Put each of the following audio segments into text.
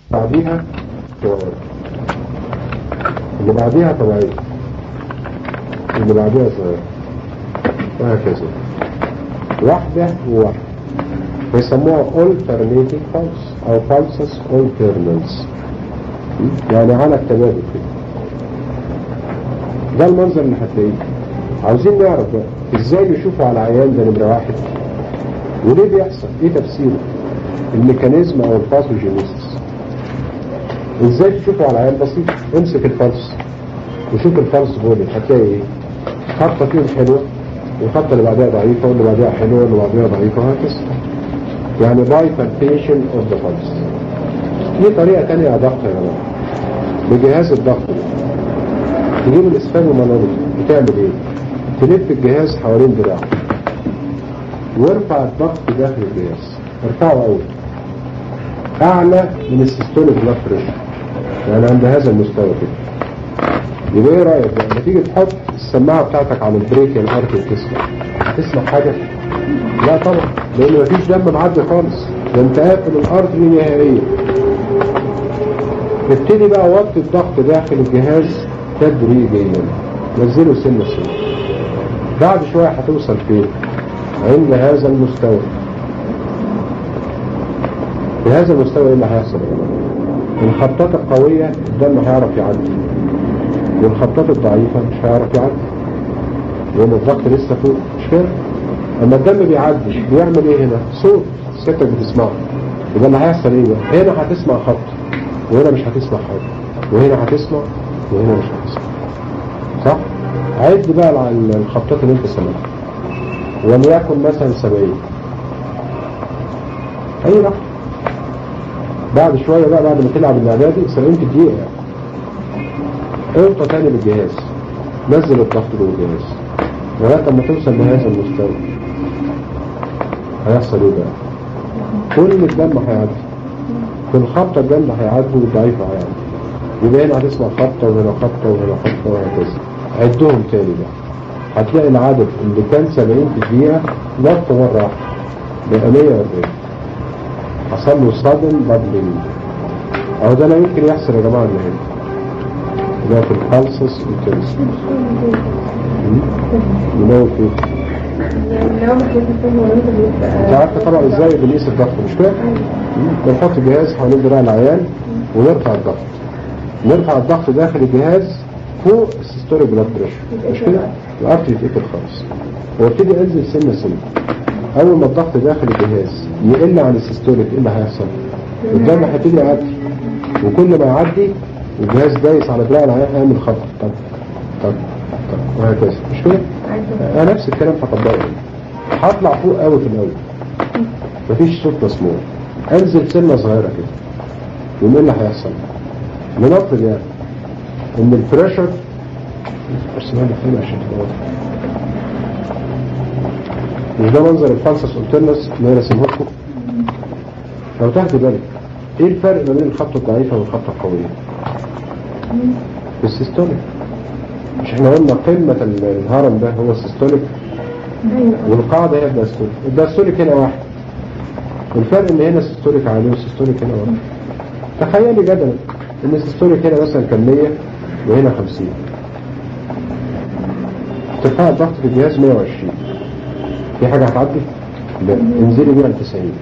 بعديها سؤال، اللي بعديها طبيعية، اللي بعديها سؤال، وهكذا واحدة وواحدة بيسموها alternating pulse أو pulses alternance، يعني على التبادل كده. ده المنظر اللي هتلاقيه. عاوزين نعرف بقى ازاي نشوفه على عيان ده نمرة واحد، وليه بيحصل، ايه تفسيره، الميكانيزم او الباثوجينيسيس. ازاي تشوفه على عيان بسيط؟ امسك الفلس وشوف الفلس بولي، هتلاقي ايه؟ خطة فيهم حلوة والخطة اللي بعدها ضعيفة واللي بعدها حلوة واللي بعدها ضعيفة وهكذا. يعني bifurcation of the pulse. في طريقة تانية ضغط يا جماعة بجهاز الضغط ده. تجيب الاسفالومانولوجي بتعمل ايه؟ تلف الجهاز حوالين دراعك وارفع الضغط داخل الجهاز، ارفعه قوي اعلى من السيستوليك بلاد بريشر، يعني عند هذا المستوى كده. يبقى ايه رايك بقى لما تيجي تحط السماعه بتاعتك على البريكيال ارتري تسمع؟ هتسمع حاجه؟ لا طبعا، لان مفيش دم معدي خالص، ده انت قافل الارتري نهائيا. ابتدي بقى وطي الضغط داخل الجهاز تدريجيا، نزله سنه سنه. بعد شويه هتوصل فين؟ عند هذا المستوى. في هذا المستوى ايه اللي هيحصل؟ الخطات القويه الدم هيعرف يعدي، والخطات الضعيفه مش هيعرف يعدي، لان الضغط لسه فوق، مش كده؟ اما الدم بيعدي بيعمل ايه هنا؟ صوت سيادتك بتسمعه. يبقى اللي هيحصل ايه بقى؟ هنا هتسمع خط وهنا مش هتسمع حاجه، وهنا هتسمع وهنا مش هتسمع، صح؟ عد بقى على الخطات اللي انت سمعتها، وليكن مثلا 70 اي رقم. بعد شويه بقى بعد ما تلعب اللعبه دي 70 في الدقيقه يعني، ارفع تاني بالجهاز، نزل الضغط جوه الجهاز لغايه اما توصل لهذا المستوى. هيحصل ايه بقى؟ كل الدم هيعدي، كل خبطه الدم هيعدي والضعيفه هيعدي. يبقى هنا هتسمع خبطه وهنا خبطه وهنا خبطه وهكذا. عدهم تاني بقى، هتلاقي العدد اللي كان 70 في الدقيقه نط مره واحده بقى 140. حصل له صدم بابلينج. اهو ده لا يمكن يحصل يا جماعه النهارده، ده في البالسس والتنس. ينوي فيه. انت عارفه طبعا ازاي بنقيس الضغط مش كده؟ بنحط الجهاز حوالين دراع العيان ونرفع الضغط. نرفع الضغط داخل الجهاز فوق السيستوليك بلاد بريشر، مش كده؟ الارتري يتقفل خالص. وابتدي انزل سنه سنه. اول ما الضغط داخل الجهاز يقل عن السيستوليك ايه اللي هيحصل؟ الدم هيبتدي يعدي، وكل ما يعدي الجهاز دايس على دراع العيان هيعمل خط طب طب طب وهكذا، مش كده؟ انا نفس الكلام هطبقه. هطلع فوق قوي في الاول، مفيش صوت مسموع، انزل سنه صغيره كده، يقوم ايه اللي هيحصل؟ ننطر يعني ان البريشر ارسمها لي فين عشان تبقى واضحه. مش ده منظر الفالسس الترنس اللي انا رسمه لكم؟ لو تاخدوا بالك ايه الفرق ما بين الخطه الضعيفه والخطه القويه؟ السيستوليك. مش احنا قلنا قمه الهرم ده هو السيستوليك والقاعده هي الدايستوليك. الدايستوليك هنا واحد، الفرق ان هنا السيستوليك عالي والسيستوليك هنا واحد. تخيلي جدلا ان السيستوليك هنا مثلا كان 100 وهنا 50، ارتفاع الضغط في الجهاز 120. في حاجه هتعدي؟ لا، انزلي بيها ل 90.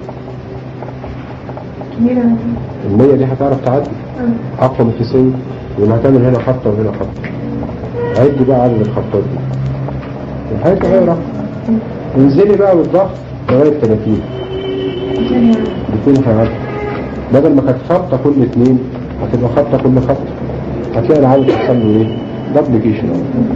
ال 100 دي هتعرف تعدي اقوى من 90، وهتعمل هنا خطه وهنا خطه. عد بقى عدد الخطات دي الحاجه تغير. انزلي بقى بالضغط لغايه 30 الاثنين هيعدي. بدل ما كانت خطه كل 2 هتبقى خطه كل خطه. هتلاقي العدد حصل له ايه؟ دبليكيشن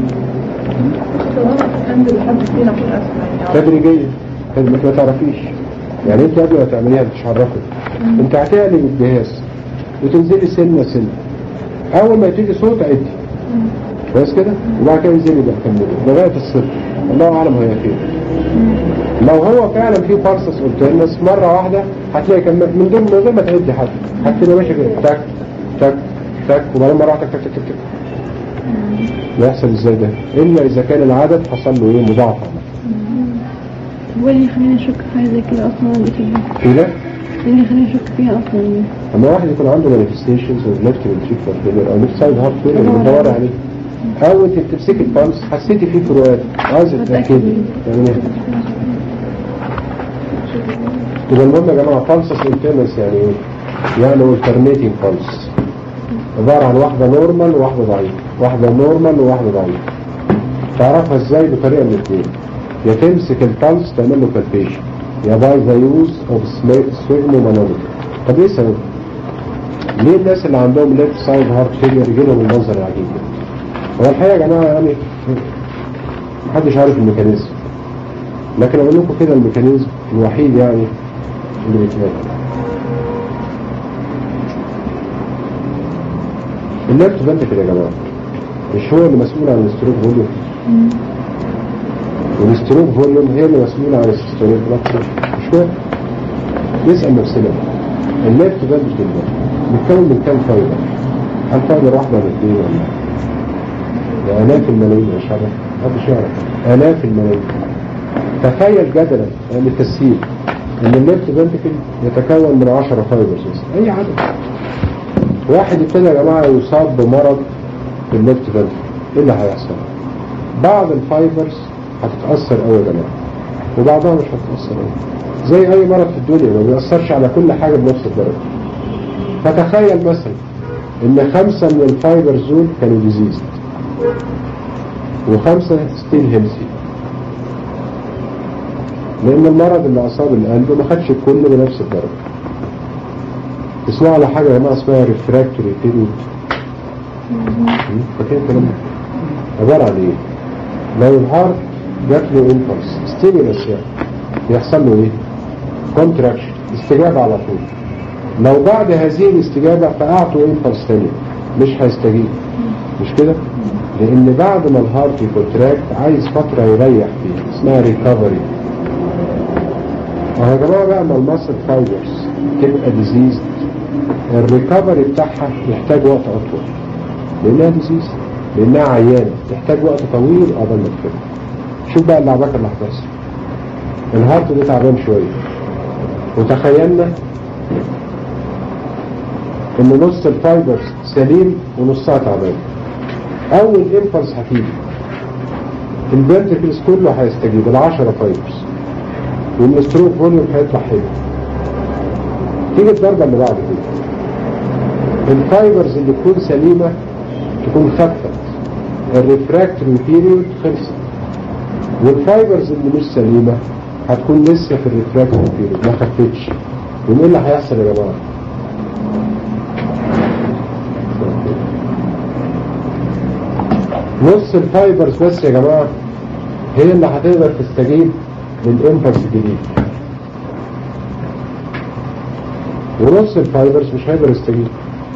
تدريجيا. ما تعرفيش يعني انت قبل ما تعمليها مش عرفت. انت هتقلب الجهاز وتنزلي سنه سنه، اول ما تيجي صوت عدي بس كده، وبعد كده انزلي بقى كملي لغايه الصفر. الله اعلم هي فين. لو هو فعلا في فالسس الترنس مره واحده هتلاقي من دون من غير ما تعدي حد هتبقى ماشي كده تك تك تك، وبعدين مره واحده تك تك تك تك. يحصل ازاي ده؟ الا اذا كان العدد حصل له ايه؟ مضاعفه. هو اللي يخليني اشك في حاجه زي كده اصلا. في ده اللي خليني اشك فيها اصلا. اما واحد يكون عنده مانيفستيشنز اوف ليفت فنتريكولار فيلير او ليفت سايد هارت فيلير بندور عليه. او انت بتمسكي البلس حسيتي فيه فروقات عايزه تتاكدي يعني ايه؟ يبقى المهم يا جماعه بالسس انترنس يعني ايه؟ يعني alternating pulse عباره عن واحده نورمال وواحده ضعيفه، واحده نورمال وواحده ضعيفه. تعرفها ازاي؟ بطريقه من الاثنين، يا تمسك البلس تعمل له بالبيشن يا باي ذا يوز اوف سفيغمومانومتر. طب ايه سبب؟ ليه الناس اللي عندهم ليفت سايد هارت فيلير يجي لهم المنظر العجيب ده؟ هو الحقيقه يا جماعه يعني محدش عارف الميكانيزم، لكن اقول لكم كده الميكانيزم الوحيد يعني اللي بيتلاقي. الليفت فنتريكل يا جماعه مش هو اللي مسؤول عن الستروك فوليوم؟ والستروك فوليوم هي اللي مسؤوله عن السيستوليك بلاد، مش كده؟ نسال نفسنا الليفت فنتريكل ده متكون من كام فايبر؟ هل فايبر واحده ولا اثنين ولا آلاف الملايين؟ مش عارف، محدش يعرف، آلاف الملايين. تخيل جدلا يعني تسهيل ان الليفت فنتريكل يتكون من 10 فايبرز بس، اي عدد. واحد ابتدى يا جماعه يصاب بمرض في الليفت فنتريكل، ايه اللي هيحصل؟ بعض الفايبرز هتتاثر قوي يا جماعه وبعضها مش هتتاثر قوي، زي اي مرض في الدنيا ما بيأثرش على كل حاجه بنفس الدرجه. فتخيل مثلا ان 5 من الفايبرز دول كانوا ديزيز و5 ستيل هيلثي، لان المرض اللي اصاب القلب ما خدش الكل بنفس الدرجه. تسمعوا على حاجه يا جماعه اسمها ريفراكتوري بيريود. فاكرين الكلام ده؟ عباره عن ايه؟ لو الهارت جات له امبلس ستيمولس يعني بيحصل له ايه؟ كونتراكشن، استجابه على طول. لو بعد هذه الاستجابه فقعته امبلس ثانيه مش هيستجيب، مش كده؟ لان بعد ما الهارت يكونتراكت عايز فتره يريح فيها اسمها ريكفري. يا جماعه بقى ما الماسل فايبرز تبقى ديزيز الريكفري بتاعها يحتاج وقت اطول لانها ديزيز، لانها عيانه تحتاج وقت طويل قبل ما تفك. شوف بقى اللعبات اللي هتحصل. الهارت ده تعبان شويه وتخيلنا ان نص الفايبرز سليم ونصها تعبان. اول امبلس هتيجي الفنتريكلز كله هيستجيب ال10 فايبرز والستروك فوليوم هيطلع حلو. تيجي الضربه اللي بعد كده الفايبرز اللي تكون سليمه تكون خفت، الريفراكتوري بيريود خلصت، والفايبرز اللي مش سليمه هتكون لسه في الريفراكتوري بيريود ما خفتش. وايه اللي هيحصل يا جماعه؟ نص الفايبرز بس يا جماعه هي اللي هتقدر تستجيب للامبلس الجديد، ونص الفايبرز مش هيقدر يستجيب.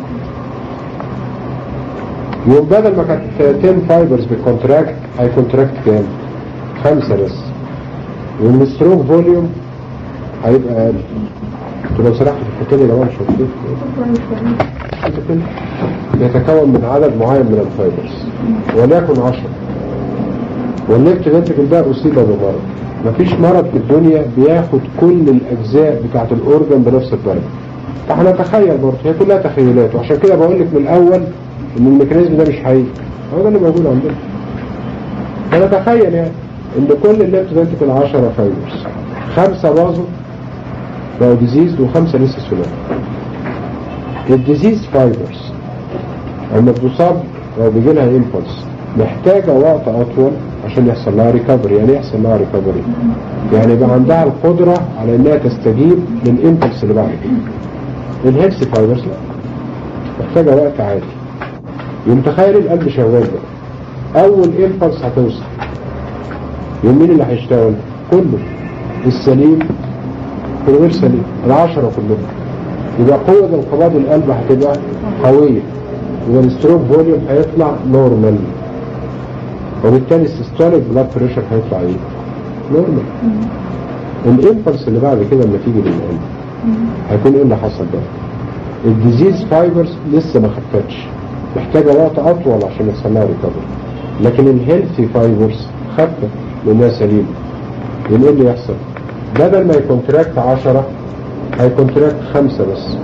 يوم بدل ما كانت 10 فايبرز بالكونتراكت هيكونتراكت كام؟ 5 بس، والستروك فوليوم هيبقى اقل. لو سرحت في الحته دي يا جماعه مش هتفهم. يتكون من عدد معين من الفايبرز وليكن 10، والليفت فنتريكل ده اصيب بمرض. مفيش مرض في الدنيا بياخد كل الاجزاء بتاعت الاورجن بنفس الدرجه. فاحنا نتخيل برضه، هي كلها تخيلات، وعشان كده بقول لك من الاول ان الميكانيزم ده مش حقيقي، هو ده اللي موجود عندنا. فنتخيل يعني ان كل الليفت فنتريكل 10 فايبرز، 5 باظوا بقوا ديزيز و5 لسه سلام. الديزيز فايبرز اما بتصاب او بيجي لها امبلس محتاجه وقت اطول عشان يحصل لها ريكفري. يعني يحصل لها ريكفري يعني يبقى عندها القدره على انها تستجيب للامبلس اللي بعد كده. الهيلث فايبرز لا، محتاجه وقت عادي. يتخيل القلب شغال بقى، اول امبلس هتوصل يوم مين اللي هيشتغل؟ كله، السليم والغير سليم، ال10 كلهم. يبقى قوه انقباض القلب هتبقى قويه، والستروك فوليوم هيطلع نورمال، وبالتالي السيستوليك بلاد بريشر هيطلع ايه؟ نورمال. الامبلس اللي بعد كده لما تيجي للقلب هيكون ايه اللي حصل بقى؟ الديزيز فايبرز لسه ما خفتش، محتاجه وقت اطول عشان يحصل لها ريكفري. لكن الهيلثي فايبرز خفت لانها سليمه. ايه اللي يحصل؟ بدل ما يكونتراكت 10 هيكونتراكت 5 بس،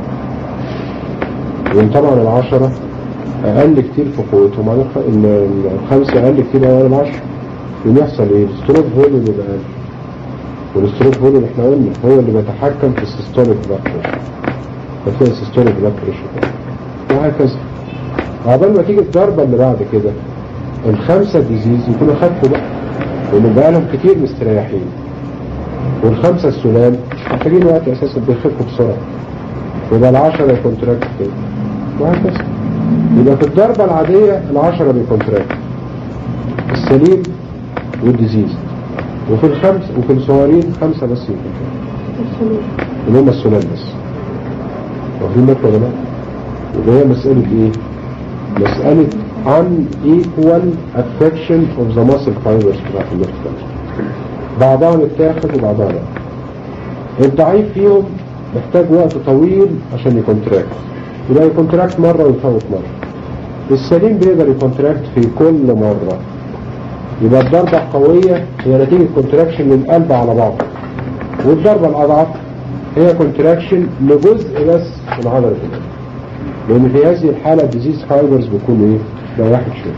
وطبعا ال10 اقل كتير في قوتهم عن ال5 اقل كتير عن ال10. يحصل ايه؟ الستروك فوليوم يبقى اقل، والستروك فوليوم احنا قلنا هو اللي بيتحكم في السيستوليك بلاد بريشر، فتلاقي السيستوليك بلاد بريشر وهكذا. عقبال ما تيجي الضربه اللي بعد كده ال5 ديزيز يكونوا خفوا بقى، لان بقى لهم كتير مستريحين، وال5 السلام محتاجين وقت اساسا بيخفوا بسرعه، يبقى ال10 يكونتراكت كده وهكذا. يبقى في الضربه العاديه ال10 بيكونتراكت السليم والديزيز، وفي وفي الصغيرين 5 بس يكونتراكت اللي هم السلام بس. واخدين بالكم يا جماعه؟ يبقى هي مساله ايه؟ مساله unequal affection of the muscle fibers بتاعت الليفت فالف، بعضها متاخد وبعضها لا. الضعيف فيهم محتاج وقت طويل عشان يكونتراكت، يبقى يكونتراكت مرة ويفوت مرة. السليم بيقدر يكونتراكت في كل مرة. يبقى الضربة القوية هي نتيجة كونتراكشن للقلب على بعضه، والضربة الأضعف هي كونتراكشن لجزء بس من عضلة القلب، لأن في هذه الحالة الديزيز فايبرز بيكون ايه؟ ريحت شوية.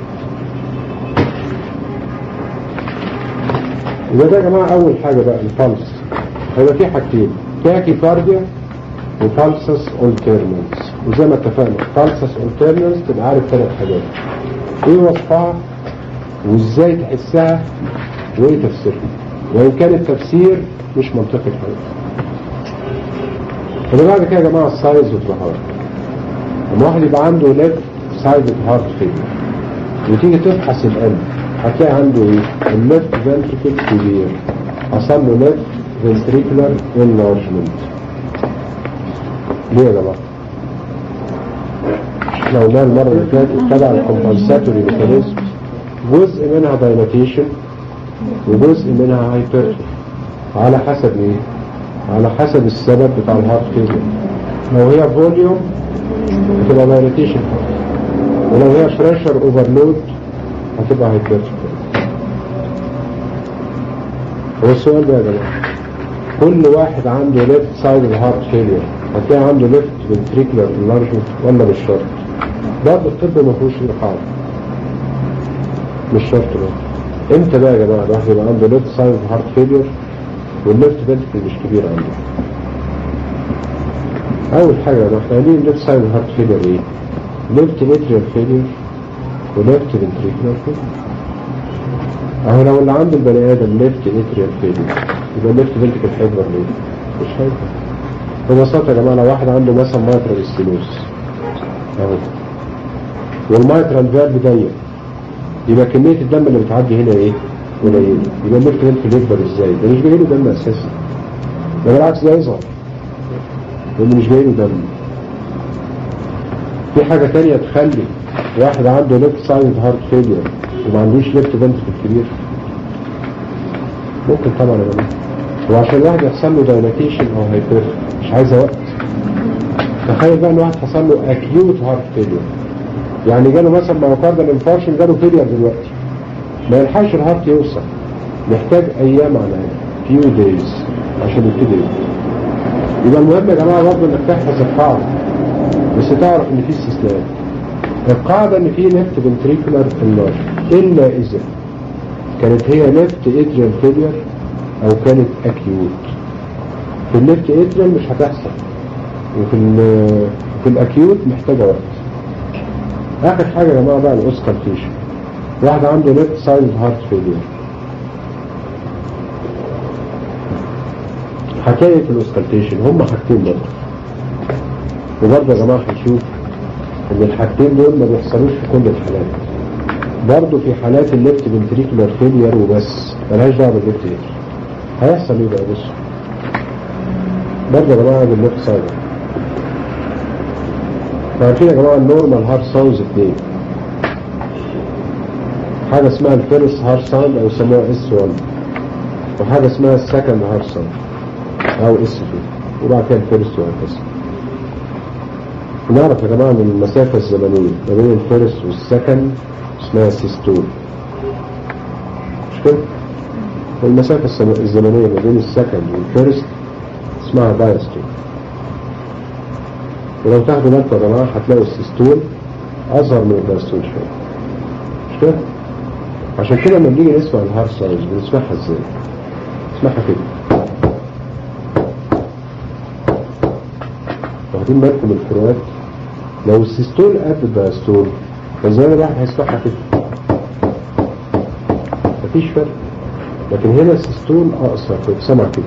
يبقى ده يا جماعة أول حاجة بقى البلس. هيبقى في حاجتين، تاكي كارديا وبالسس اولترنانس، وزي ما اتفقنا بالسس اولترنانس تبقى عارف 3 حاجات، ايه وصفها وازاي تحسها وايه تفسيرها، وان كان التفسير مش منطقي الحقيقة. اللي بعد كده يا جماعة السايز اوف ذا هارت. لما واحد يبقى عنده ليفت سايد هارت فيلير وتيجي تفحص القلب هتلاقي عنده ايه؟ الليفت فنتريكل كبير، حصل له ليفت فنتريكولار انلارجمنت. ليه يا جماعه؟ احنا قلنا المره اللي فاتت تبع الكومبنساتوري ميكانيزم، جزء منها دايلاتيشن وجزء منها هايبرتروفي، على حسب ايه؟ على حسب السبب بتاع الهارت فيلير. لو هي فوليوم هتبقى دايلاتيشن، ولو هي بريشر اوفرلود هتبقى هايبرتروفي. هو السؤال ده يا جماعه، كل واحد عنده ليفت سايد الهارت فيلير هتلاقي عنده ليفت فنتريكولار انلارجمنت ولا مش شرط؟ برضه الطب ما فيهوش قاعده، مش شرط بقى. امتى بقى يا جماعه الواحد يبقى عنده ليفت سايد هارت فيلير والليفت فنتريكل مش كبير عنده؟ اول حاجه احنا قايلين ليفت سايد هارت فيلير ايه؟ ليفت اتريال فيلير وليفت فنتريكولار فيلير. اهو لو اللي عنده البني ادم ليفت اتريال فيلير يبقى ليفت فنتريكل هيكبر ليه؟ مش هيكبر. ببساطة يا جماعة لو واحد عنده مثلا مايترال ستينوز اهو والمايترال فالف ضيق، يبقى كمية الدم اللي بتعدي هنا ايه؟ قليلة، يبقى الليفت فنتريكل يكبر ازاي؟ ده مش جاي له دم اساسا، ده بالعكس ده يصغر لأنه مش جاي له دم. في حاجة تانية تخلي واحد عنده ليفت سايد هارت فيلير وما عندوش ليفت فنتريكل كبير؟ ممكن طبعا يا جماعة، وعشان الواحد يحصل له دايلاتيشن او هايبر مش عايزه وقت. تخيل بقى ان واحد حصل له اكيوت هارت فيلير، يعني جاله مثلا مايوكاردال انفاركشن، جاله فيلير دلوقتي ما يلحقش الهارت يوصل، محتاج ايام على فيو دايز عشان يبتدي. يبقى المهم يا جماعه برضه انك تحفظ القاعده، بس تعرف ان في استثناء. القاعده ان في ليفت فنتريكولار انلارج الا اذا كانت هي ليفت اتريال فيلير او كانت اكيوت. في الليفت اتريال مش هتحصل، وفي الاكيوت محتاجه وقت. اخر حاجه يا جماعه بقى الاوسكالتيشن. واحد عنده ليفت سايد هارت فيلير هتلاقي في الاوسكالتيشن هما حاجتين برضه، وبرضه يا جماعه هنشوف ان الحاجتين دول ما بيحصلوش في كل الحالات. برضه في حالات الليفت فنتريكولار فيلير وبس ملهاش دعوه بالليفت اتريال هيحصل ايه بقى؟ بص برضه يا جماعه بالليفت سايد فعارفين يا جماعه النورمال هارت ساوندز 2 حاجه اسمها الفيرست هارت ساوند او يسموها اس1، وحاجه اسمها السكند هارت ساوند او اس2، وبعد كده الفيرست وهكذا. نعرف يا جماعه من المسافه الزمنيه ما بين الفيرست والسكند اسمها سيستول، مش كده؟ والمسافة الزمنية ما بين السكند والفيرست اسمها دايستول. ولو تاخدوا بالكم يا جماعة هتلاقوا السيستول أصغر من الدايستول شوية، مش كده؟ عشان كده لما نيجي نسمع الهارت ساوندز بنسمعها ازاي؟ نسمعها كده. واخدين بالكم من الفروقات؟ لو السيستول قد الدايستول فزي الواحد هيسمعها كده، مفيش فرق. لكن هنا السيستول أقصر فبسمع كده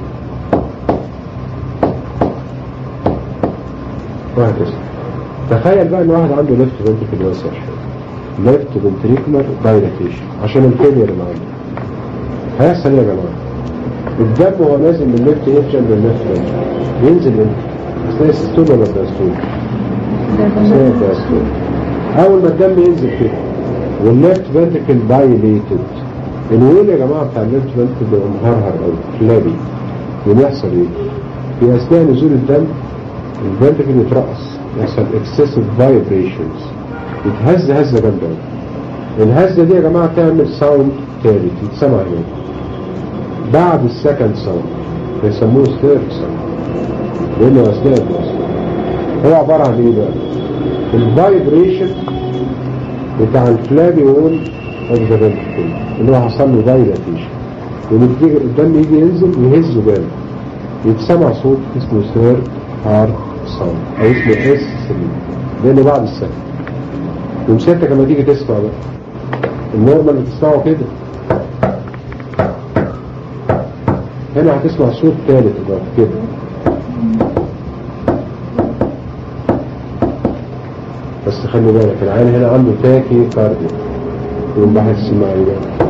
وهكذا. تخيل بقى ان واحد عنده ليفت فنتريكل واسع شويه، ليفت فنتريكولار دايلاتيشن عشان الفيلير اللي عنده. هيحصل ايه يا جماعه؟ الدم وهو نازل من الليفت اتريم للليفت فنتريكل ينزل امتى؟ اثناء السيستول ولا الدايستول؟ اثناء الدايستول. اول ما الدم ينزل كده والليفت فنتريكل دايليتد، الويل يا جماعه بتاع الليفت فنتريكل بيبقى مهرهر قوي فلابي. وبيحصل ايه؟ في اثناء نزول الدم الفنتريكل يترقص، يحصل excessive vibrations، يتهز هزة جامدة. الهزة دي يا جماعة تعمل ساوند تالت يتسمع هنا بعد السكند ساوند، يسموه ستيرك ساوند لأنه أثناء الوصول. هو عبارة عن إيه بقى؟ الفايبريشن بتاع الفلابي وول أوف ذا فنتريكل اللي هو حصل له دايلاتيشن، ونتيجة الدم يجي ينزل ويهزه جامد، يتسمع صوت اسمه ثيرد هارت ساوند او اسمه اس 3 لانه بعد السنة. ومسيرتك لما تيجي تسمع بقى النورمال بتسمعه كده، هنا هتسمع صوت ثالث بقى كده. بس خلي بالك العين هنا عنده تاكي كارديو، يقوم بحث معي بقى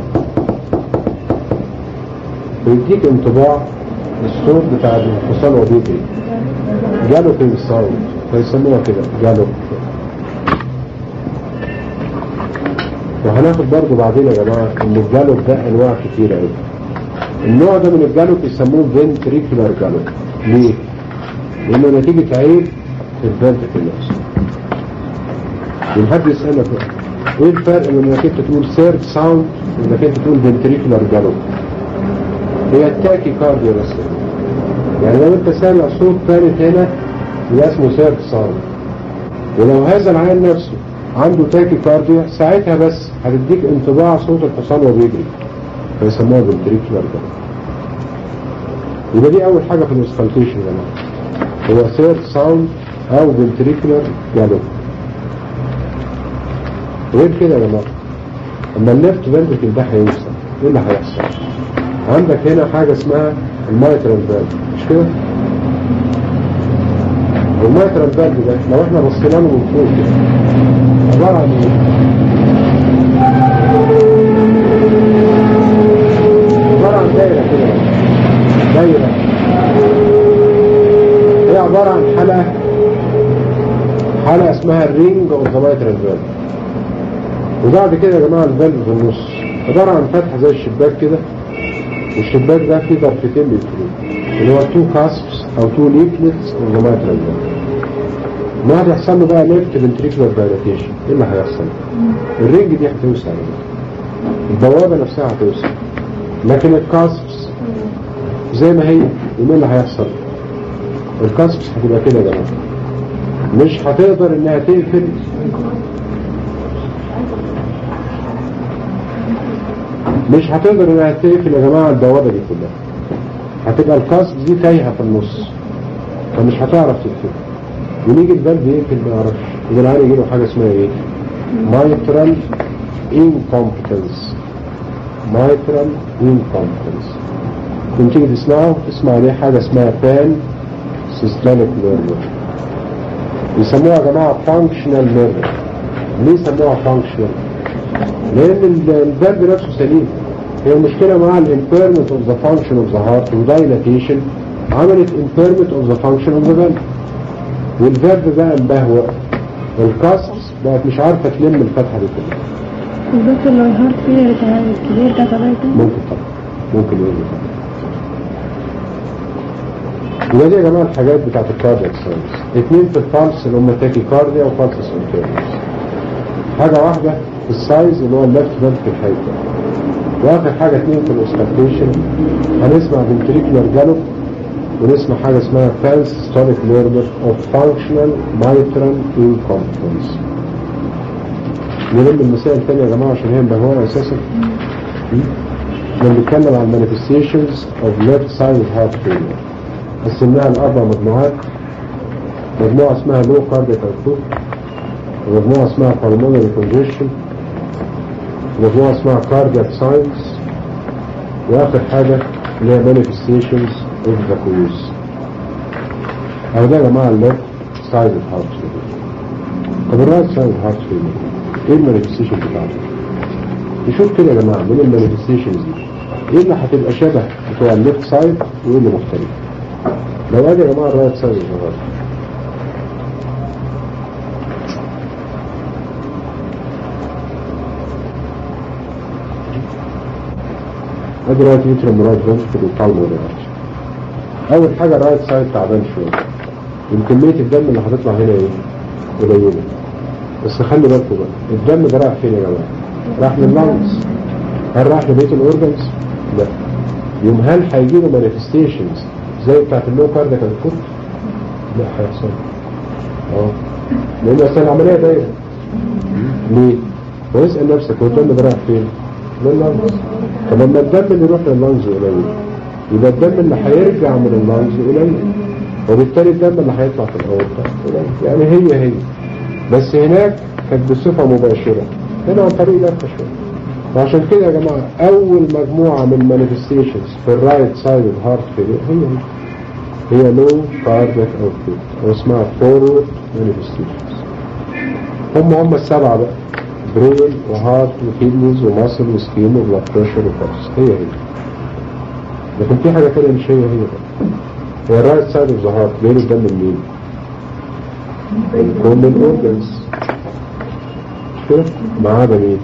ويديك انطباع الصوت بتاع الانفصال وبيجري جالوبينج ساوند، فيسموها كده جالوب. وهناخد برضو بعدين يا جماعة ان الجالوب ده انواع كتيرة قوي. النوع ده من الجالوب يسموه فنتريكولار جالوب. ليه؟ لانه نتيجة عيب في الفنتريكل نفسه. حد يسألك ايه الفرق بين انك انت تقول ثيرد ساوند وانك انت تقول فنتريكولار جالوب؟ هي التاكي كارديا بس. يعني لو انت سامع صوت ثالث هنا يبقى اسمه ثيرد ساوند، ولو هذا العيان نفسه عنده تاكي كارديا ساعتها بس هتديك انطباع صوت الحصان وهو بيجري، فيسموها فنتريكولار جالوب. يبقى دي اول حاجه في الاسكالتيشن يا جماعه، هو ثيرد ساوند او فنتريكولار جالوب. غير كده يا جماعه اما الليفت فنتريكل ده هيوصل ايه اللي هيحصل؟ عندك هنا حاجه اسمها المايترال فالف، مش كده؟ المايترال فالف ده لو احنا بصينا له من فوق كده عباره عن ايه؟ عباره عن دايره كده، دايره هي عباره عن حلقه اسمها الرينج اوف ذا مايترال فالف. وبعد كده يا جماعه الفالف في النص عباره عن فتحه زي الشباك كده، والشباك ده فيه ضرفتين بيدخلوا اللي هو 2 كاسبس او 2 ليفلتس اوف ذا مايترال فالف. ما هيحصل له بقى ليفت فنتريكولار دايلاتيشن، ايه اللي هيحصل؟ الرينج دي هتوسع، البوابه نفسها هتوسع، لكن الكاسبس زي ما هي. ايه اللي هيحصل؟ الكاسبس هتبقى كده يا جماعه، مش هتقدر انها تقفل، مش هتقدر انها تقفل يا جماعه البوابه دي كلها. هتبقى الكاسبس دي تايهه في النص فمش هتعرف تقفل، ونيجي الفالف يقفل ما يعرفش. يبقى العيان يجي له حاجه اسمها ايه؟ mitral incompetence. mitral incompetence. كنت تيجي تسمع عليه حاجه اسمها بان سيستوليك نيرف. يسموها يا جماعه functional nerve. ليه سموها functional؟ لان الفالف نفسه سليم. هي المشكله مع الامبيرمنت اوف ذا فانكشن اوف ذا هارت ودايلاتيشن عملت امبيرمنت اوف ذا فانكشن اوف ذا فالف، والفالف بقى مبهوأ، والكاسبس بقت مش عارفه تلم الفتحه دي كلها. الدكتور لو الهارت فيلير كبير ده طبيعي؟ ممكن طبعا، ممكن يقول لي. يبقى دي يا جماعه الحاجات بتاعت الكاردياك ساينس. 2 في الفالس اللي هم تاكي كارديا وفالس انترنس. حاجه واحده في السايز اللي هو الليفت فنتريكل هايبر. واخر حاجه 2 في الاوسكالتيشن هنسمع فنتريكولار جالوب ونسمع حاجة اسمها Pulse Systolic Murmur of Functional Mitral Incompetence. نلم المسائل الثانية يا جماعة عشان هي مبهورة أساسا. احنا بنتكلم عن manifestations of left sided heart failure. قسمناها لأربع مجموعات. مجموعة اسمها low cardiac output، ومجموعة اسمها pulmonary congestion، ومجموعة اسمها cardiac signs، وآخر حاجة اللي هي manifestations of the cause. أو ده يا جماعة left sided heart failure. طب الرايت sided heart failure ايه المانيفستيشن بتاعته؟ نشوف كده يا جماعة من المانيفستيشنز دي ايه اللي هتبقى شبه بتوع الليفت سايد وايه اللي مختلف. لو ادي يا جماعة الرايت سايد الظهر، ادي رايت يوترم رايت فنتركل والبالمونري ارتري. اول حاجة الرايت سايد تعبان شوية، وكمية الدم اللي هتطلع هنا ايه؟ قليلة. بس خلي بالكم بقى الدم ده رايح فين يا جماعة؟ راح لللانجز. هل راح لبيت الاورجنز؟ لا. يوم هل هيجي له مانيفستيشنز زي بتاعت اللو كاردياك اوتبوت؟ لا هيحصل. لان اصل العملية دايرة. ليه؟ واسأل نفسك هو الدم ده رايح فين؟ لللانجز. طب لما الدم اللي يروح لللانجز قليل يبقى الدم اللي هيرجع من اللانجز قليل، وبالتالي الدم اللي هيطلع في الاورطة قليل. يعني هي بس هناك كانت بصفة مباشرة، هنا عن طريق لفة شوية. وعشان كده يا جماعة أول مجموعة من مانيفستيشنز في الرايت سايد هارت فيلير هي لو كاردياك اوتبوت أو اسمها فورورد مانيفستيشنز. هم السبعة بقى: برين وهارت وكيدنيز وماسل وسكين وبلاد بريشر وبلس. هي لكن في حاجة تانية مش هي بقى. هي الرايت سايد اوف ذا هارت بين الدم منين؟ من كل الاورجنز كده ما عدا مين؟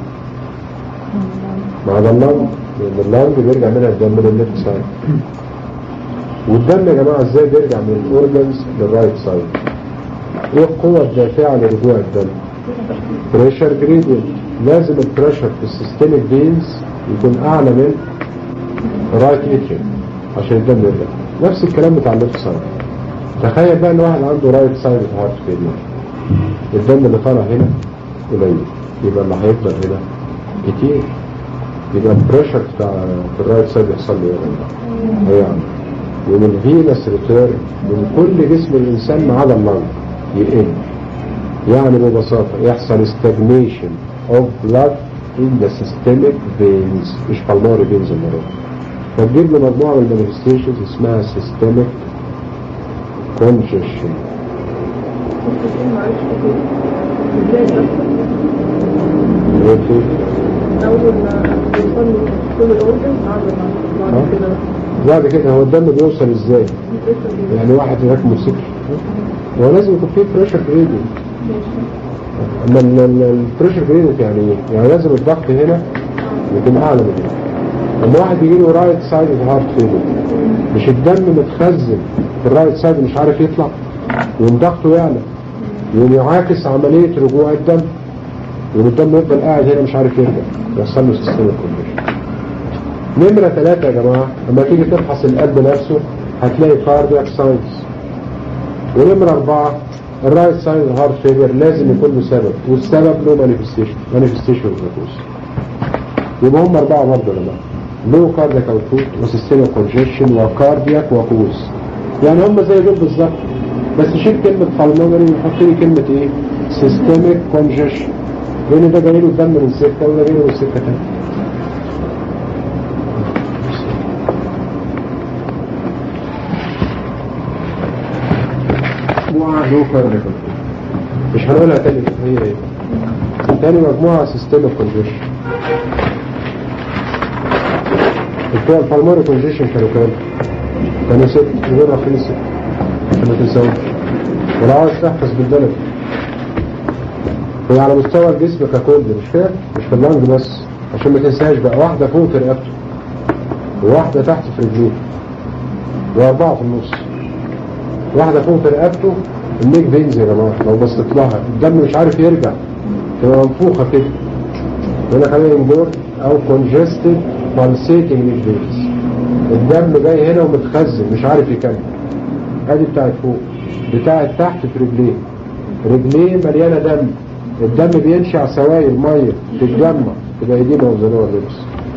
ما عدا اللنج، لان اللنج بيرجع منها الدم للليفت سايد. والدم يا جماعه ازاي بيرجع من الاورجنز للرايت سايد؟ ايه القوه الدافعه لرجوع الدم؟ بريشر جريدينت. لازم البريشر في السيستميك فينز يكون اعلى من الرايت اتريوم عشان الدم يرجع. نفس الكلام بتاع الليفت سايد. تخيل بقى ان واحد عنده رايت سايد هارت فيلير، الدم اللي طالع هنا قليل، يبقى اللي هيفضل هنا كتير، يبقى البريشر بتاع في الرايت سايد يحصل له ايه؟ هيعمل ومن الفينس ريتيرن من كل جسم الانسان ما عدا اللنج يقل. يعني ببساطه يحصل stagnation of blood in the systemic veins، مش pulmonary veins المرة. فتجيب له مجموعه من المانيفستيشنز اسمها systemic congestion. بعد كده هو الدم بيوصل ازاي؟ يعني واحد راكب موتوسيكل هو لازم يكون فيه بريشر جريدينت. اما البريشر جريدينت يعني ايه؟ يعني لازم الضغط هنا يكون اعلى من هنا. اما واحد يجي له رايت سايد هارت فيلير، مش الدم متخزن في الرايت سايد مش عارف يطلع، يقوم ضغطه يعلى، يقوم يعاكس عملية رجوع الدم، يقوم الدم يفضل قاعد هنا مش عارف يرجع، يحصل له سيستميك كونجيشن. نمرة 3 يا جماعة، لما تيجي تفحص القلب نفسه هتلاقي كاردياك ساينز. ونمرة 4 الرايت سايد هارت فيلير لازم يكون له سبب، والسبب له مانيفستيشن اوف ذا كوز. يبقى هم 4 برضه يا جماعة: لو كاردياك اوتبوت وسيستميك كونجيشن وكاردياك وكوز. يعني هم زي دول بالظبط، بس شيل كلمة pulmonary وحط لي كلمة ايه؟ systemic congestion، لان ده جاي له الدم من سكة وده جاي له من سكة تانية. مجموعة لو كاردياك مش هنقولها تاني، هي ايه؟ تاني مجموعة systemic congestion. بتوع البالمونري كونجيشن كانوا كام؟ كانوا 6 غير رافعين 6 عشان ما تنساوش. ولو عاوز تحفظ بالبلد هي على مستوى الجسم ككل، مش كده؟ مش في اللنج بس عشان ما تنساش بقى. واحدة فوق في رقبته وواحدة تحت في رجليه وأربعة في النص. واحدة فوق في رقبته النيك فينز يا جماعة، لو بصيت لها الدم مش عارف يرجع، تبقى منفوخة كده، يقول لك عليها انجورد أو congested pulsating neck veins. الدم جاي هنا ومتخزن مش عارف يكمل، ادي بتاعت فوق، بتاعت تحت في رجليه، رجليه مليانة دم، الدم بينشع سوائل مية تتجمع تبقى ايدينا وزنوها اللبس.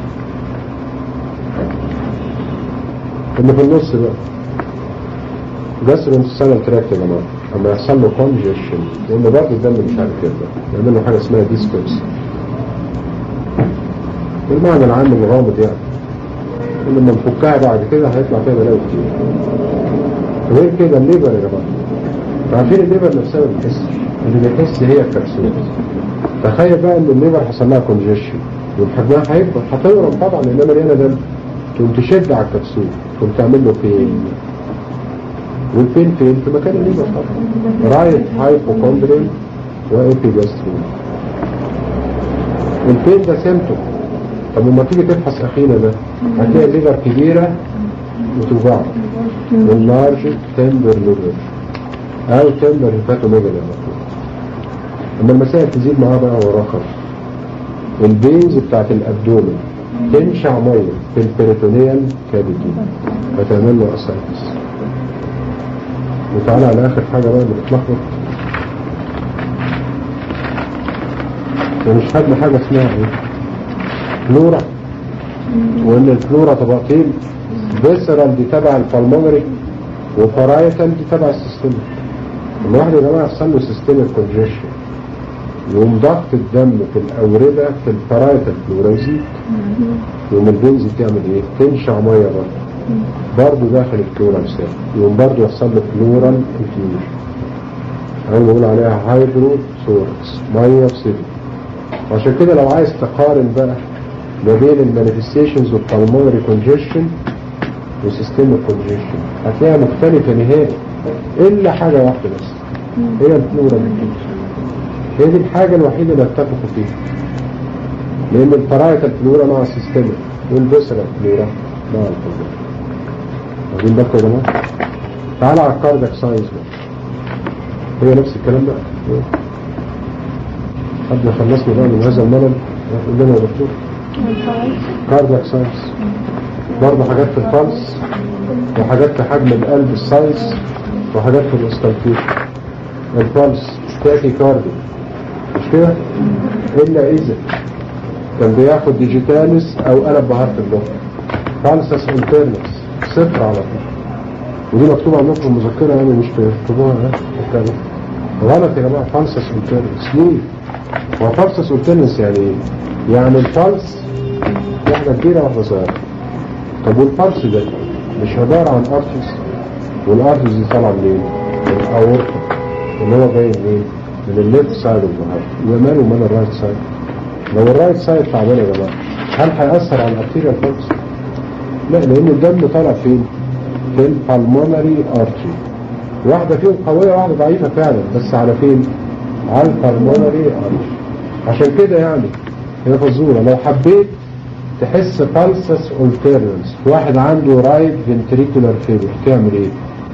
اللي في النص بقى جاستروانتستينال تراكت يا جماعة، اما يحصل له كونجيشن لان برضه الدم مش عارف يطلع، يعمل له حاجة اسمها ديسبيبسي بالمعنى العام الغامض يعني. لما نفكها بعد كده هيطلع فيها بلاوي كتير. غير كده الليبر يا جماعة، عارفين الليبر نفسها ما بتحسش، اللي بيحس هي الكبسولة. تخيل بقى ان الليبر حصل لها كونجيشن وحجمها هيكبر، هتورم طبعا لانها مليانة دم، تقوم تشد على الكبسولة تقوم تعمل له بين، والبين فين؟ في مكان الليبر طبعا، رايت هايبوكوندرين وإيبيجاسترين. البين ده سيمتوم. طب لما تيجي تفحص اخينا ده هتلاقي الليبر كبيرة وتوجعه، واللارج تندر ليبر او تندر هيباتوميجالي. اما المسائل تزيد معاه بقى وراخر، البينز بتاعت الابدومن تنشع ميه في البريتونيال كافيتي فتعمل له اسايتس. وتعالى على اخر حاجه بقى اللي بتلخبط، مش خدنا حاجه اسمها ايه؟ فلورا، وان الفلورا طبقتين، فيسرال دي تبع البلمونري وفرايتال دي تبع السيستم. الواحد يا جماعه يحصل له سيستميك كونجيشن، يقوم ضغط الدم في الأوردة في الفرايتال فلورا يزيد، يقوم البنز تعمل ايه؟ تنشع ميه برضه داخل الفلورا نفسها، يقوم برضه يحصل له فلورال انفيوجن او نقول عليها هايدرو سوركس، ميه في صدر. وعشان كده لو عايز تقارن بقى ما بين المانيفستيشنز والبلمونري كونجيشن وسيستميك كونجيشن هتلاقيها مختلفة نهائي الا حاجة واحدة بس، هي الفلورال انفيوجن. هي دي الحاجة الوحيدة اللي اتفقوا فيها، لان الفرايتال فلورا مع السيستميك والفيسرال فلورا مع الفلورا. واخدين بالكم يا جماعة؟ تعالى على الكاردياك ساينس بقى، هي نفس الكلام بقى. قبل خلصنا بقى من هذا الملل يقول لنا يا دكتور كاردياك ساينس برضه حاجات في الفالس وحاجات في حجم القلب الساينس وحاجات في الاستالكيشن. الفالس ستاتي كارديو مش كده؟ الا اذا كان بياخد ديجيتاليس او قلب بهارت اللغة، فالسس انترنس صفر على طول. ودي مكتوبة عندكم في المذكرة يعني مش بتكتبوها غلط يا جماعة. فالسس انترنس ليه؟ هو فالسس انترنس يعني ايه؟ يعني الفالس واحدة كبيرة واحدة صغيرة. طب والفالس ده مش عبارة عن ارتس، والارتس دي طالعة منين؟ من الاورطة اللي هو جاي منين؟ من الليفت سايد اوف ذا هارت. وماله ومال الرايت سايد؟ لو الرايت سايد تعبان يا جماعة هل هيأثر على الارتيريال فالس؟ لا، لان الدم طالع فين؟ في البلمونري ارتري. واحدة فيهم قوية واحدة ضعيفة فعلا، بس على فين؟ على البلمونري ارتري. عشان كده يعني هي فزورة، لو حبيت تحس pulsus alternans واحد عنده رايت ventricular failure تعمل ايه؟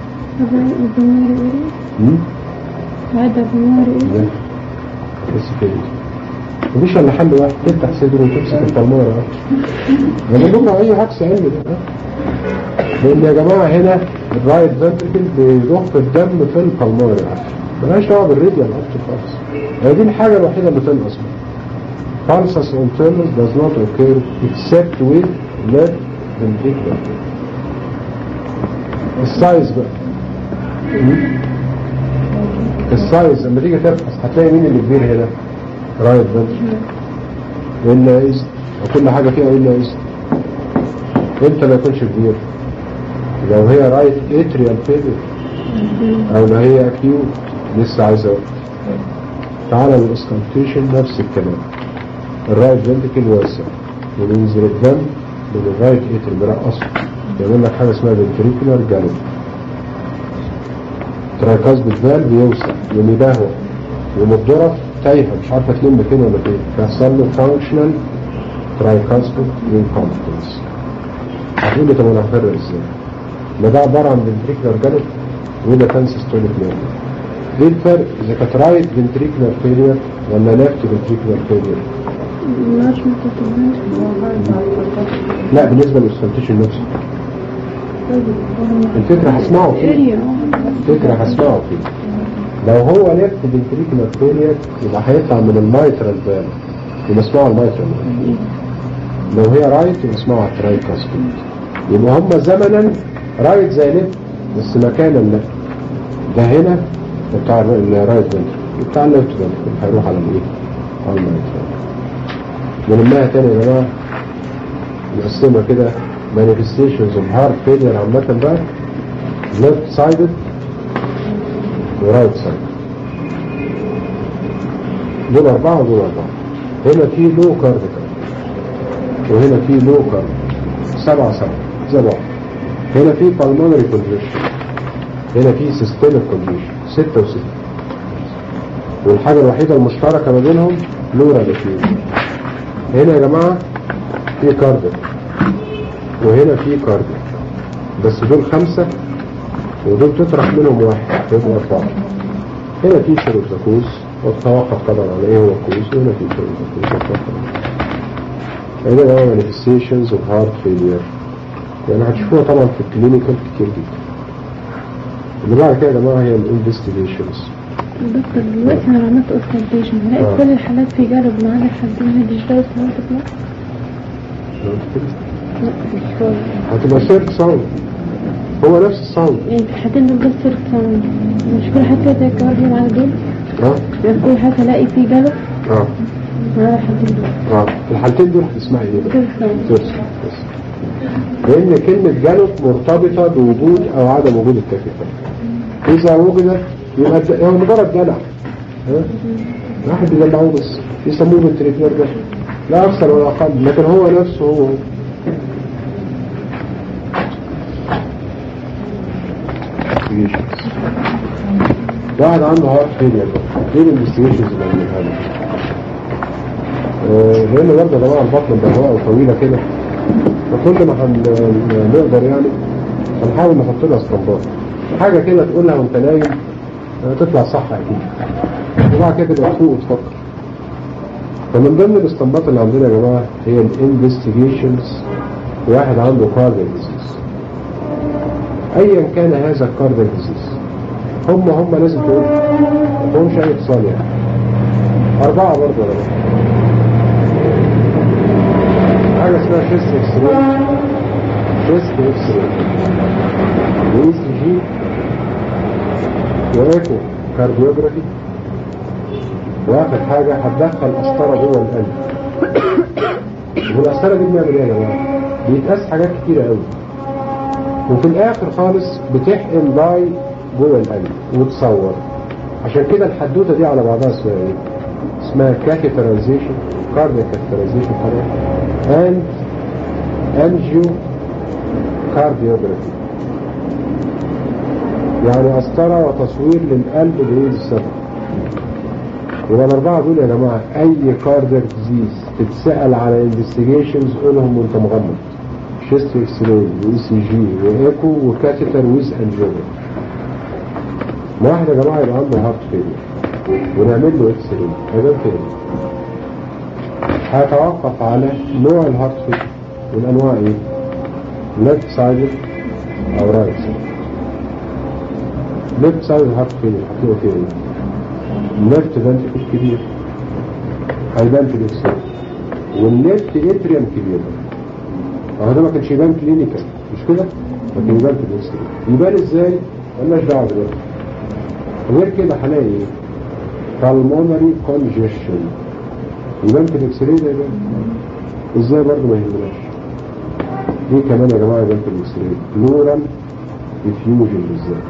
بس كده مفيش الا حل واحد، تفتح صدره وتمسك البلمونري ارتري. انا بقول لكم اي عكس علمي ده، لان يا جماعه هنا الرايت فنتريكل بيضخ الدم في البلمونري ارتري، مالهاش دعوه بالراديال ارتري خالص. هي دي الحاجه الوحيده اللي تنقص. Pulsus alternans does not occur except with left ventricular failure. السايز بقى، السايز لما تيجي تفحص هتلاقي مين اللي كبير هنا؟ رايت فنتريكل الا ايست، وكل حاجه فيها الا ايست. امتى ما يكونش كبير؟ لو هي رايت اتريال فيلير او لو هي اكيوت لسه عايزه وقت. تعالى للاسكالتيشن نفس الكلام، الرايت فنتريكل واسع وينزل الدم من الرايت اتريال مرقصه، يعمل لك حاجه اسمها فنتريكولار جالوب. ترايكاسبيد فالف بيوسع ومدهوى ومتضرب تايهه مش عارفه تلم فين ولا فين، فيحصل له فانكشنال ترايكاسبيد انكومبتنس. هتقول لي طب انا هفرق ازاي؟ ما ده عباره عن فنتريكولار جالوب وده كان سيستوليك نيرف. ايه الفرق اذا كانت رايت فنتريكولار فيلير ولا ليفت فنتريكولار فيلير؟ مش متطلعش. لا بالنسبه للسنتيشن نفسه الفكرة هسمعه فيه. الفكرة هسمعه فيه. لو هو ليفت فنتريكولار فيلير يبقى هيطلع من المايترال فالف، يبقى اسمعوا المايترال. لو هي رايت يبقى اسمعوا الترايكاسبيد. يبقى هم زمنا رايت زي ليفت، بس مكانا لا. ده هنا بتاع الرايت فنتريكل، بتاع الليفت فنتريكل هيروح على الايه؟ على المايترال. ونلمها تاني يا جماعه، نقسمها كده manifestations of heart failure عامة بقى left sided و right sided. دول 4 ودول 4. هنا في low cardiac وهنا في low cardiac 7 زي بعض. هنا في pulmonary congestion، هنا في systemic congestion 6 و6. والحاجة الوحيدة المشتركة ما بينهم pleural effusion. هنا يا جماعة في cardiac وهنا في كاردياك، بس دول 5 ودول تطرح منهم 1 تبقى 4. هنا في سيروزاكوز وتتوقف طبعا على ايه هو الكوز، وهنا في سيروزاكوز وتتوقف. هنا بقى manifestations of heart failure، يعني هتشوفوها طبعا في الكلينيكال كتير جدا. اللي بعد كده يا جماعه هي الانفستيجيشنز. دكتور دلوقتي انا عملت اوسكالتيشن، هلاقي كل الحالات في جانب ما عدا الحالتين اللي اشتغلت في هتبقى سيرك ساوند، هو نفس الساوند. يعني في الحالتين دول بس سيرك ساوند، مش كل حاجة زي الكهرباء على دول. يعني كل حاجة هلاقي فيه جلب على الحالتين دول. الحالتين دول هتسمعي ايه بقى؟ سيرك ساوند. لأن كلمة جلب مرتبطة بوجود أو عدم وجود التكييفات. إذا وجدت يبقى هو مجرد دلع. واحد يدلعوه بس يسموه بالتريكلر ده، لا أكثر ولا أقل، لكن هو نفسه هو. واحد عنده هارت فيلير، ايه الانفستيجيشنز اللي بنعملها له؟ لان برضه يا جماعه البطن بهواء وطويله كده، فكل ما نقدر يعني هنحاول نحط لها اسطمبات، حاجه كده تقولها وانت نايم تطلع صح اكيد، وبعد كده تبقى تفوق وتفكر. فمن ضمن الاسطمبات اللي عندنا يا جماعه هي الانفستيجيشنز. واحد عنده كاردياك ديزيز، ايا كان هذا الكاردياك ديزيز، هم لازم تقول ما فيهمش اي اتصال يعني. 4 برضه ولا لا؟ حاجه اسمها شيست اكس راي، شيست اكس راي واي سي جي وايكو كارديوجرافي. واخر حاجه هتدخل قسطره جوه القلب. والقسطره دي بنعمل ايه يا جماعه؟ بيتقاس حاجات كتيره قوي، وفي الاخر خالص بتحقن داي جوه القلب وتصور. عشان كده الحدوته دي على بعضها اسمها ايه؟ اسمها كاثيترايزيشن، كاردياك كاثيترايزيشن طبعا، اند انجيو كارديوجرافي، يعني قسطره وتصوير للقلب بايد السبب. يبقى ال4 دول يا جماعه اي كاردياك ديزيز تتسال على انفستيجيشنز قولهم وانت مغمض: شيست اكس راي واي سي جي وايكو وكاثيتر ويز انجيوجرافي. واحد يا جماعه يبقى عنده هارت فيلير ونعمل له اكس راي، هيبان فين؟ هيتوقف على نوع الهارت فيلير، والانواع ايه؟ ليفت سايد او رايت سايد. ليفت سايد الهارت فيلير هتلاقوا فيه ايه؟ الليفت فنتريكل كبير هيبان في الاكس راي، والليفت اتريوم كبير. ده ما كانش يبان كلينيكال مش كده؟ لكن يبان في الاكس راي. يبان ازاي؟ مالناش دعوه دلوقتي. غير كده هلاقي ايه؟ pulmonary congestion يبان في الاكس راي. ده يبان ازاي برضه ما يهمناش. دي كمان يا جماعه يبان في الاكس راي pleural effusion بالذات.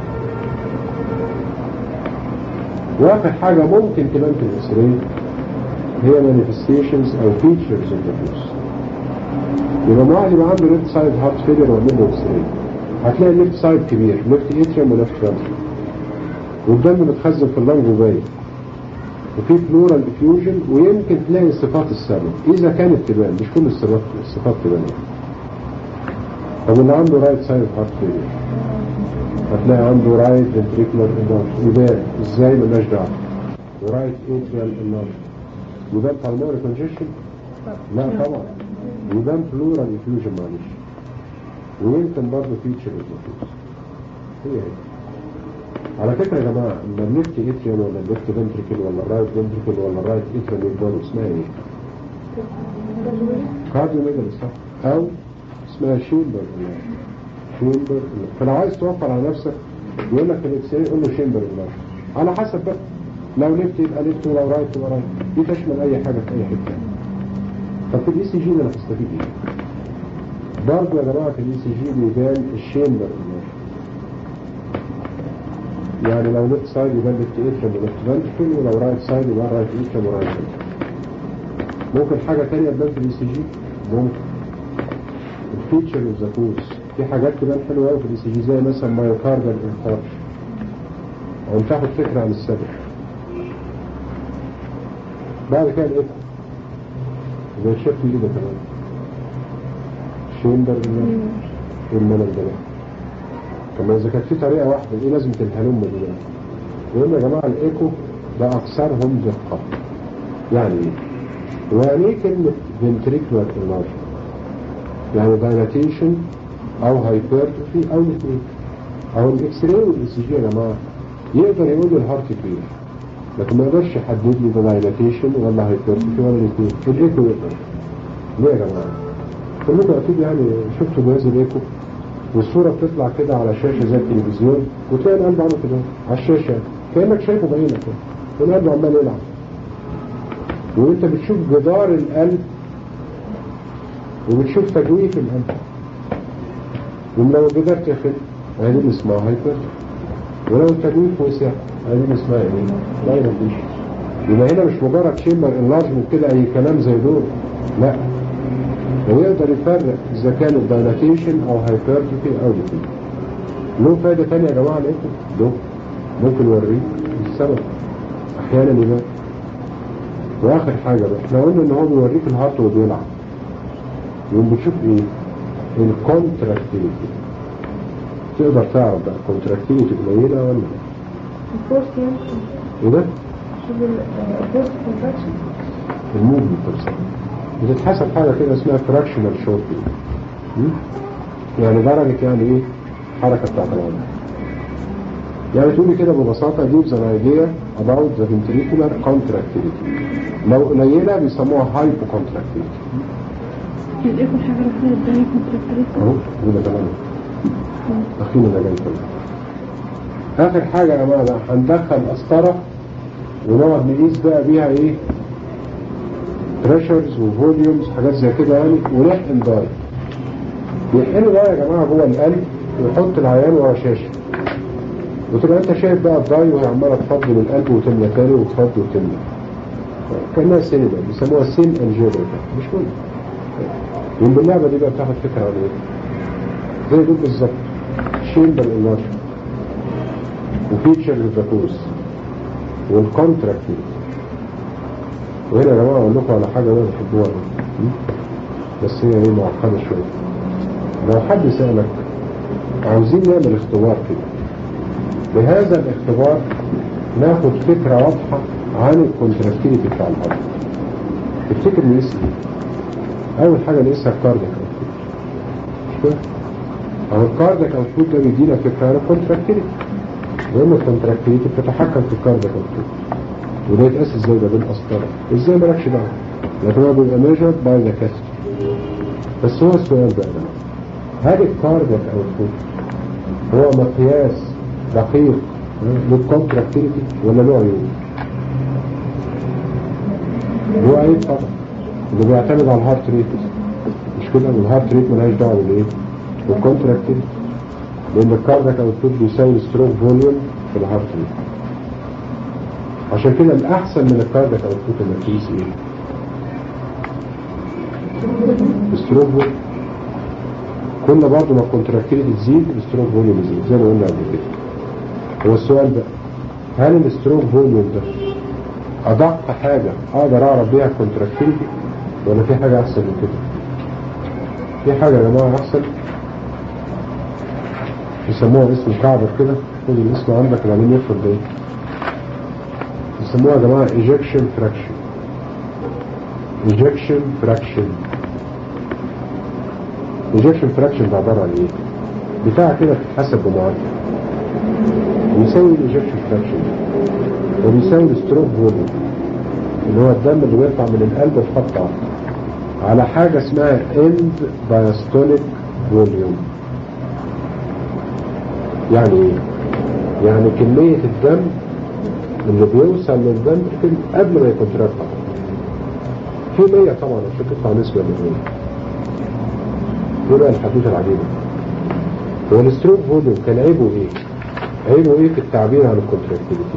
واخر حاجه ممكن تبان في الاكس راي هي manifestations او features of the face. يبقى واحد يبقى عنده ليفت سايد هارت فيلير وعمل له اكس راي، هتلاقي ليفت سايد كبير، ليفت اتريوم وليفت فنتريكل، والدم متخزن في اللنج وباين، وفي بلورال افيوجن، ويمكن تلاقي صفات السبب اذا كانت تبان، مش كل الصفات تبان. طب اللي عنده رايت سايد هارت فيلير هتلاقي عنده رايت فنتريكولار انارش، يبان ازاي؟ مالناش دعوه. ورايت اتريال انارش يبان pulmonary congestion؟ لا طبعا، يبان بلورال افيوجن. معلش ويمكن برضه فيتشر الفلوس هي على فكرة يا جماعة لما الليفت اتريوم ولا الليفت فنتريكل ولا الرايت فنتريكل ولا الرايت اتريوم يكبروا اسمها ايه؟ كارديو ميجالي صح او اسمها شيمبر شيمبر. فلو عايز توفر على نفسك يقول لك في الاكس راي قول له شيمبر على حسب بقى، لو ليفت يبقى ليفت ولو رايت يبقى رايت، دي تشمل اي حاجة في اي حتة. طب في الاي سي جي انا هستفيد ايه؟ برضه يا جماعة في الاي سي جي بيبان الشيمبر يعني لو ليفت سايد يبقى ليفت اتريوم وليفت فنتريكل، ولو رايت سايد يبقى رايت اتريوم ورايت فنتريكل. ممكن حاجة تانية تبان في الاي سي جي، ممكن الفيتشر اوف ذا كوز، في حاجات تبان حلوة قوي في الاي سي جي زي مثلا مايوكاردال انفاركشن، او تاخد فكرة عن السبب. بعد كده الايكو زي الشكل اللي ده كمان شيمبر الملل ده. كمان اذا كانت في طريقة واحدة ايه لازم الهلم دي؟ يقول يا جماعة الايكو ده اكثرهم دقة. يعني ايه؟ يعني ايه كلمة ventricular enlargement؟ يعني dilatation او hypertrophy او الاثنين. او الاكس راي والاي سي جي يا جماعة يقدر يقول لي الهارت كبير لكن ما يقدرش يحدد لي ده dilatation ولا hypertrophy ولا الاثنين. الايكو يقدر. ليه يا جماعة؟ كلكم اكيد يعني شفتوا جهاز الايكو والصورة بتطلع كده على شاشة زي التلفزيون وتلاقي القلب عامل كده على الشاشة كأنك شايفه بعينك كده والقلب عمال يلعب، وانت بتشوف جدار القلب وبتشوف تجويف القلب، ولو الجدار تخل هذه اللي اسمها هايبر، ولو التجويف وسع هذه اللي اسمها ايه؟ دايلاتيشن. يبقى هنا مش مجرد شيمبر انلارجمنت كده اي كلام زي دول، لا، ويقدر يفرق اذا كان الدايلاتيشن او هايبرتروفي او الاثنين. له فايدة تانية يا جماعة الايكو له ممكن يوريك السبب احيانا يبان. واخر حاجة بقى احنا قلنا ان هو بيوريك الهارت وهو بيلعب، يقوم بتشوف ايه؟ الكونتراكتيليتي. تقدر تعرف بقى الكونتراكتيليتي قليلة ولا لا؟ ايه ده؟ الموفمنت بتاعها بتتحسب حاجة كده اسمها فراكشنال شورتنج، يعني درجة يعني ايه حركة بتاعت العضلة. يعني تقولي كده ببساطة دي an idea about the ventricular contractility. لو قليلة بيسموها hypo contractility. الايكو الحاجة الوحيدة اللي بتبين contractility اهو ده كلام اخينا ده جاي كله. اخر حاجة يا جماعة هندخل قسطرة ونقعد نقيس بقى بيها ايه بريشرز وفوليومز حاجات زي كده يعني، ونحقن داي. يحقنوا بقى يا جماعة جوه القلب ويحط العيان ورا شاشة وتبقى انت شايف بقى الداي وهي عمالة تفضي من القلب وتملى تاني وتفضي وتملى كأنها سينما بيسموها سين انجيوجرافي مش كله. ومن اللعبة دي بقى بتاخد فكرة عن ايه زي دول بالظبط شيمبر انلارجمنت وفيتشر الفاكوس والكونتراكتيليتي. وهنا يا جماعة اقول لكم على حاجة انا بحبوها بس هي ايه معقدة شوية. لو حد سألك عاوزين نعمل اختبار كده، بهذا الاختبار ناخد فكرة واضحة عن الكونتراكتيليتي بتاع الهارت، تفتكر نقيس ايه؟ اول حاجة نقيسها الكاردياك اوتبوت، مش كده؟ او الكاردياك اوتبوت ده بيدينا فكرة عن الكونتراكتيليتي، لان الكونتراكتيليتي بتتحكم في الكاردياك اوتبوت. وده يتقاس ازاي؟ ده بالقسطرة. ازاي؟ مالكش دعوة، لكن هو بيبقى ميجرد باي ذا كاست. بس هو السؤال بقى هل الكاردياك اوتبوت هو مقياس دقيق للكونتراكتيليتي ولا له عيوب؟ له عيب طبعا، اللي بيعتمد على الهارت ريت، مش كده؟ الهارت ريت ملهاش دعوه بالايه؟ بالكونتراكتيليتي، لان الكاردياك اوتبوت بيساوي ستروك فوليوم في الهارت ريت. عشان كده الاحسن من الكاردياك اوتبوت انك تقيس ايه؟ ستروك فوليوم. كل برضه ما الكونتراكتيليتي تزيد الستروك فوليوم يزيد زي ما قلنا قبل كده. هو السؤال بقى هل الستروك فوليوم ده ادق حاجة اقدر اعرف بيها الكونتراكتيليتي ولا في حاجة احسن من كده؟ في حاجة يا جماعة احسن يسموها اسم كعبر كده، خد الاسم عندك وبعدين يفرق ده يسموها يا جماعة ejection fraction. ejection fraction الايجكشن فراكشن ده عباره عن ايه؟ بتاع كده بتتحسب بمعادله بيساوي الايجكشن فراكشن وبيساوي الستروك فوليوم اللي هو الدم اللي بيطلع من القلب في خط عرض على حاجه اسمها اند دايستوليك فوليوم. يعني ايه؟ يعني كميه الدم اللي بيوصل للفنتركل قبل ما يكونتراكت في 100 طبعا عشان تطلع نسبه من 100. دول الحدوثه العجيبه. هو الستروك فوليوم كان عيبه ايه؟ عيبه ايه في التعبير عن الكونتراكتيليتي؟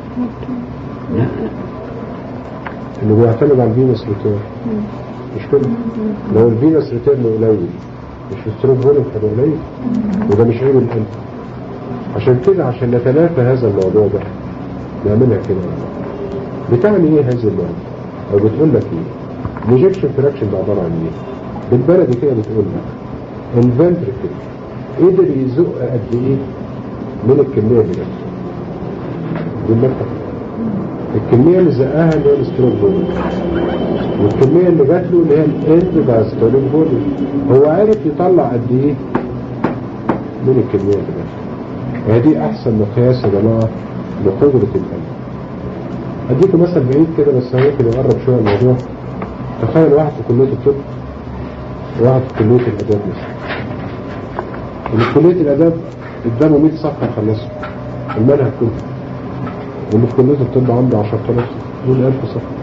انه بيعتمد على الفينس ريتيرن. مش كده؟ لو الفينس ريتيرن قليل مش الستروك فوليوم هيبقى قليل وده مش عيب القلب. عشان كده عشان نتلافى هذا الموضوع ده نعملها كده. بتعني ايه هذه المعادله؟ او بتقول لك ايه؟ الايجكشن فراكشن ده عباره عن ايه؟ بالبلدي كده بتقول لك الفنتركل قدر يزق قد ايه من الكميه اللي جت. دي المرتبه. الكميه اللي زقها اللي هي الستروك فوليوم والكميه اللي جات له اللي هي الاند دايستوليك فوليوم. هو عارف يطلع قد ايه من الكميه اللي جات. وهذه احسن مقياس يا جماعه لقدره القلب. اديكم مثل بعيد كده بس ممكن يقرب شويه الموضوع. تخيل واحد في كليه الطب وواحد في كليه الاداب مثلا. اللي في كليه الاداب قدامه 100 صفحه يخلصوا المنهج كله. واللي في كليه الطب عنده 10,000 دول 1000 صفحه.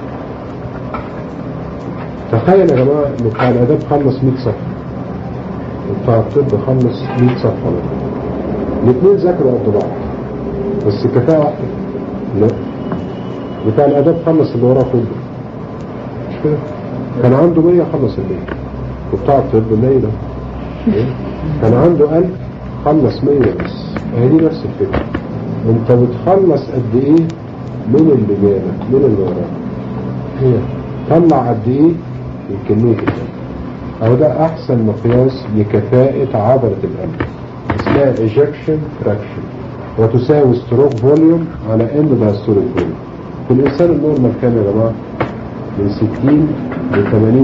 تخيل يا جماعه ان بتاع الاداب خلص 100 صفحه وبتاع الطب خلص 100 صفحه. الاثنين ذاكروا قد بعض بس الكفاءه واحده. لا، بتاع الاداب خلص اللي وراه كله. مش كده؟ كان عنده 100 خلص ال 100 وبتاع الطب 100 ده كان عنده 1000 خلص 100 بس. هي دي نفس الفكره. انت بتخلص قد ايه من اللي جابك من اللي وراك. هي طلع قد ايه من كميه الدم. او ده احسن مقياس لكفاءه عضله القلب. اسمها ejection fraction وتساوي ستروك فوليوم على end diastolic فوليوم. في الإنسان النورمال كام يا جماعة؟ من 60 ل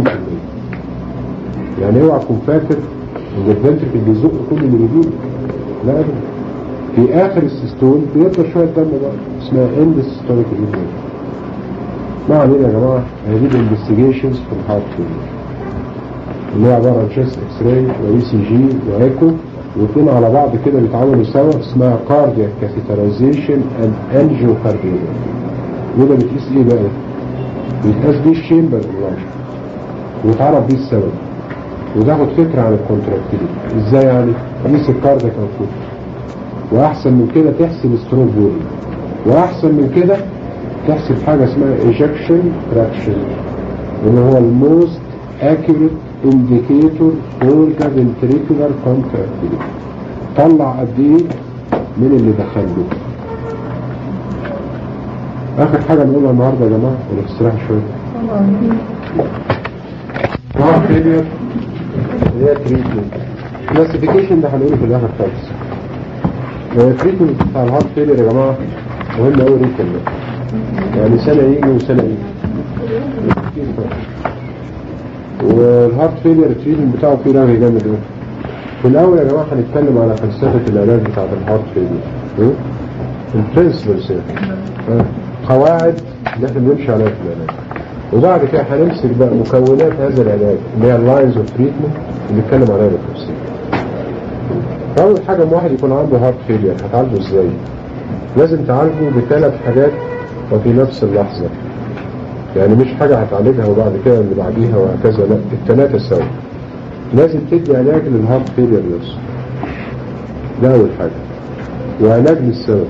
80%. يعني اوعى تكون فاكر ان الفنتركل بيزق كل اللي بيجيبه. لا ابدا. في اخر السيستول بيفضل شويه دم بقى اسمها end systolic فوليوم. ما علينا يا جماعه هذه الانفستيجيشنز في الهارت فيلير اللي هي عباره عن chest اكس راي واي سي جي وايكو واثنين على بعض كده بيتعاملوا سوا اسمها كاردياك كاثيترايزيشن اند انجيوكارديوجرافي. وده بتقيس ايه بقى؟ بيتقاس بيه الشيمبر انلارج ويتعرف بيه السبب وتاخد فكره عن الكونتراكتيليتي. ازاي يعني؟ تقيس الكاردياك اوتبوت واحسن من كده تحسب ستروك فوليوم واحسن من كده تحسب حاجه اسمها ايجكشن فراكشن اللي هو الموست accurate indicator for the ventricular contractility. طلع قد ايه من اللي دخله. اخر حاجه نقولها النهارده يا جماعه ولا استراحه شويه. هارت فيلير اللي هي تريتمنت. كلاسيفيكيشن ده هنقوله في الاخر خالص. التريتمنت بتاع الهارت فيلير يا جماعه مهم قوي ريتم يعني سنه يجي وسنه يجي. والهارت فيلير التريتمنت بتاعه فيه رغي جامد قوي. في الاول يا جماعه هنتكلم على فلسفه العلاج بتاعت الهارت فيلير. البرنسبلز قواعد اللي احنا بنمشي عليها في العلاج. وبعد كده هنمسك بقى مكونات هذا العلاج اللي هي اللاينز اوف تريتمنت اللي بنتكلم عليها بالتفصيل. اول حاجه لما واحد يكون عنده هارت فيلير هتعالجه ازاي؟ لازم تعالجه بثلاث حاجات وفي نفس اللحظه. يعني مش حاجه هتعالجها وبعد كده اللي بعديها وهكذا، لا الثلاثه سوا. لازم تدي علاج للهارت فيلير نفسه. ده اول حاجه. وعلاج للسبب.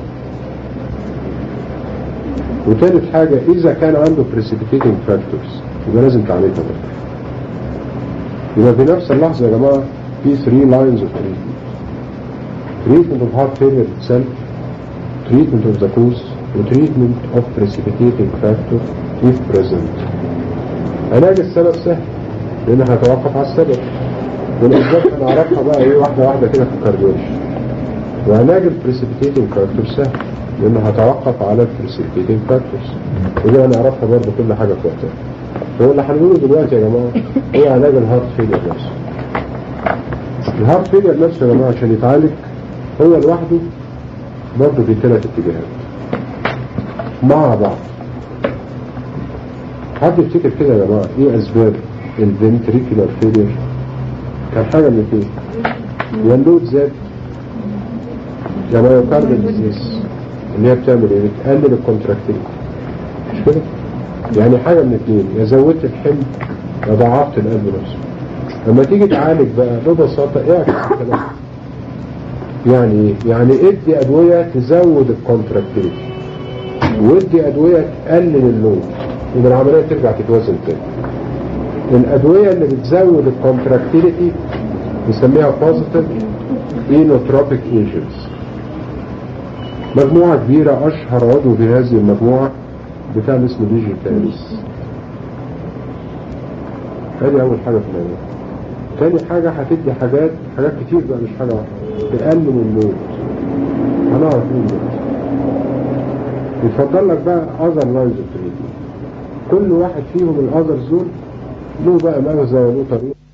وثالث حاجة إذا كان عنده precipitating factors يبقى لازم تعالجها بقى. يبقى في نفس اللحظة يا جماعة في 3 lines of treatment. Treatment of heart failure itself, treatment of the cause, و treatment of precipitating factor if present. علاج السبب سهل لأنه هيتوقف على السبب. والأسباب هنعرفها بقى إيه واحدة واحدة كده في الكارديولوجي. وعلاج precipitating factor سهل لأنه هتوقف على البريسيبيتيتنج فاكتورز ودي هنعرفها برضه كل حاجة في وقتها. هو اللي هنقوله دلوقتي يا جماعة هو علاج الهارت فيلير نفسه. الهارت فيلير نفسه يا جماعه عشان يتعالج هو لوحده برضه في 3 اتجاهات مع بعض. حد يفتكر كده يا جماعه ايه اسباب الفنتريكولار فيلير؟ كان حاجه من الاثنين، يا اللود زاد يا مايوكاردال ديزيز اللي هي بتعمل ايه؟ بتقلل الكونتراكتيليتي، مش كده؟ يعني حاجه من الاثنين، يا زودت الحمل يا ضعفت القلب نفسه. لما تيجي تعالج بقى ببساطه اعكس الكلام. يعني ايه؟ يعني ادي ادويه تزود الكونتراكتيليتي وادي ادويه تقلل اللود، يبقى العمليه ترجع تتوازن تاني. الادويه اللي بتزود الكونتراكتيليتي بنسميها بوزيتيف اينوتروبيك ايجنتس. مجموعه كبيره، اشهر عضو في هذه المجموعه بتاع اسمه ديجيتاليس. هذه اول حاجه في الموضوع. تاني حاجه هتدي حاجات كتير بقى، مش حاجه واحده، تقلل اللود. هنعرف مين ده. يفضل لك بقى اذر لاينز اوف تريتمنت، كل واحد فيهم الاذر زون له بقى مغزى وله طريقه.